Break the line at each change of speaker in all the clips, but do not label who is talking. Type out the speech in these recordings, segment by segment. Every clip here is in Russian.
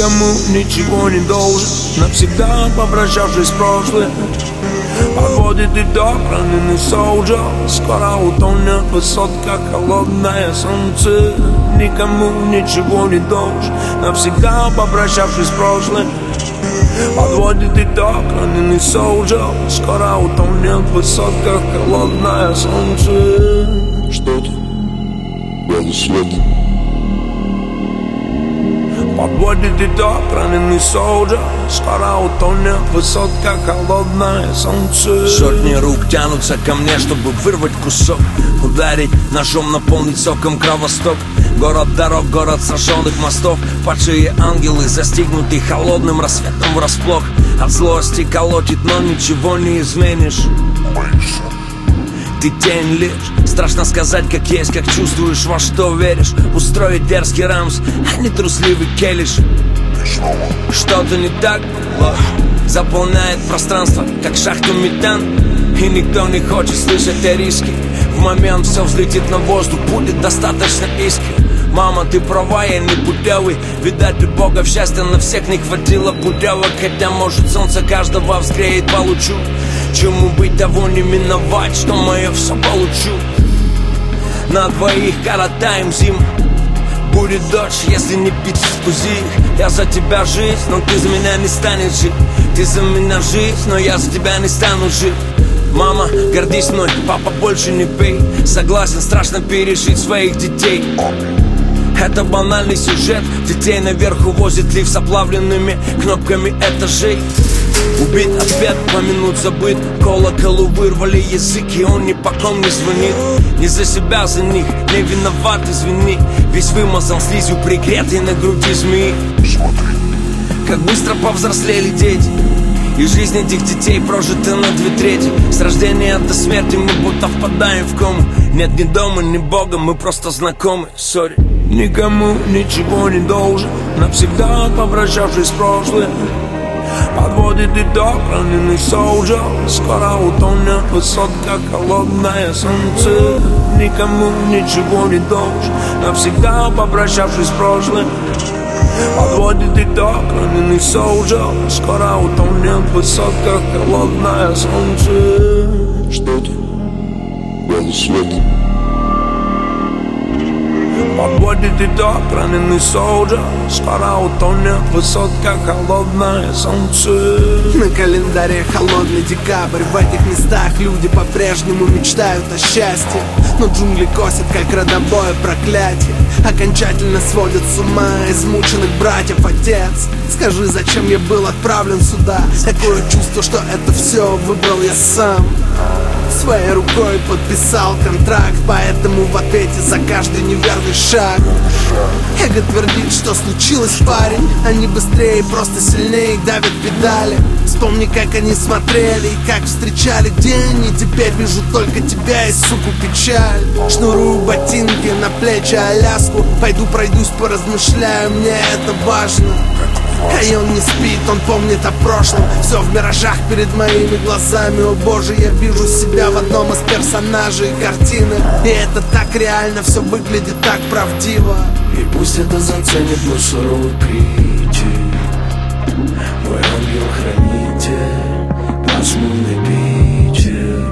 Никому ничего не должен, навсегда попрощавшись с прошлым. Подводит итог раненый солдат, скоро утонет высотка, холодное солнце. Никому ничего не должен, навсегда попрощавшись с прошлым. Подводит итог раненый солдат, скоро утонет высотка, холодное солнце.
Что-то белый свет.
Подводит итог раненый солдат, скоро утонет высотка, холодное солнце.
Сотни рук тянутся ко мне, чтобы вырвать кусок, ударить ножом, наполнить соком кровосток. Город дорог, город сожженных мостов, падшие ангелы, застигнутые холодным рассветом врасплох. От злости колотит, но ничего не изменишь. Ты тень лишь, страшно сказать как есть, как чувствуешь, во что веришь. Устроить дерзкий рамс, а не трусливый келиш. Что-то не так, ложь заполняет пространство, как шахту метан. И никто не хочет слышать о риске. В момент все взлетит на воздух, будет достаточно искр. Мама, ты права, я не путевый. Видать, у Бога в счастье на всех не хватило путевок. Хотя, может, солнце каждого взгреет по лучу. Чему быть, того не миновать, что мое все получу. На двоих коротаем зиму. Будет дождь, если не пить кузи. Я за тебя жизнь, но ты за меня не станешь жить. Ты за меня жизнь, но я за тебя не стану жить. Мама, гордись мной, папа, больше не пей. Согласен, страшно пережить своих детей. Это банальный сюжет. Детей наверх увозит лифт с оплавленными кнопками этажей. Убит ответ, помянуть забыт. Колоколу вырвали язык, и он ни по ком не звонит. Не за себя, за них, не виноват, извини. Весь вымазан слизью, пригретый на груди змеи. Как быстро повзрослели дети, и жизнь этих детей прожита на 2/3. С рождения до смерти мы будто впадаем в кому. Нет ни дома, ни бога, мы просто знакомы, сори.
Никому ничего не должен, навсегда попрощавшись с прошлым. Подводит итог раненый солдат, скоро утонет высотка, холодное солнце. Никому ничего не должен, навсегда попрощавшись с прошлым. Подводит итог раненый солдат, скоро утонет высотка, холодное солнце.
Что-то белый свет.
Подводит итог раненый солдат, скоро утонет высотка, холодное солнце.
На календаре холодный декабрь. В этих местах люди по-прежнему мечтают о счастье. Но джунгли косят, как родовое проклятие. Окончательно сводят с ума измученных братьев. Отец, скажи, зачем я был отправлен сюда? Такое чувство, что это все выбрал я сам. Своей рукой подписал контракт, поэтому в ответе за каждый неверный шаг эго твердит, что случилось, парень. Они быстрее, просто сильнее давят педали. Вспомни, как они смотрели и как встречали день. И теперь вижу только тебя и, суку, печаль. Шнурую ботинки на плечи, Аляску. Пойду пройдусь, поразмышляю, мне это важно. А он не спит, он помнит о прошлом. Все в миражах перед моими глазами. О боже, я вижу себя в одном из персонажей картины. И это так реально, все выглядит так правдиво.
И пусть это заценит мой суровый критик, мой ангел-хранитель, пасмурный Питер.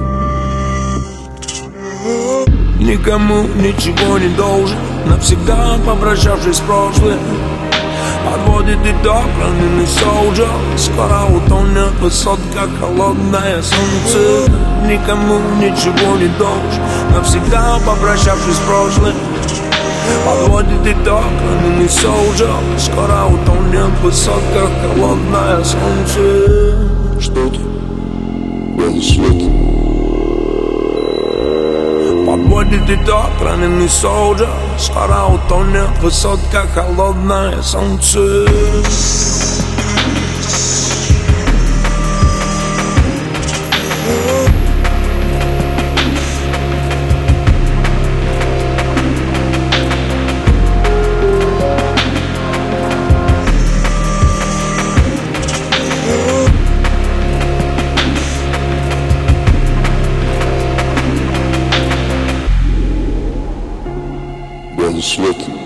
Никому ничего не должен, навсегда попрощавшись с прошлым. Подводит итог раненый солдат, скоро утонет высотка, холодное солнце. Никому ничего не должен, навсегда попрощавшись с прошлым. Подводит итог раненый солдат, скоро утонет высотка, холодное солнце.
Что-то белый свет.
Подводит итог раненый солдат, скоро утонет высотка, холодное солнце.
Белый свет.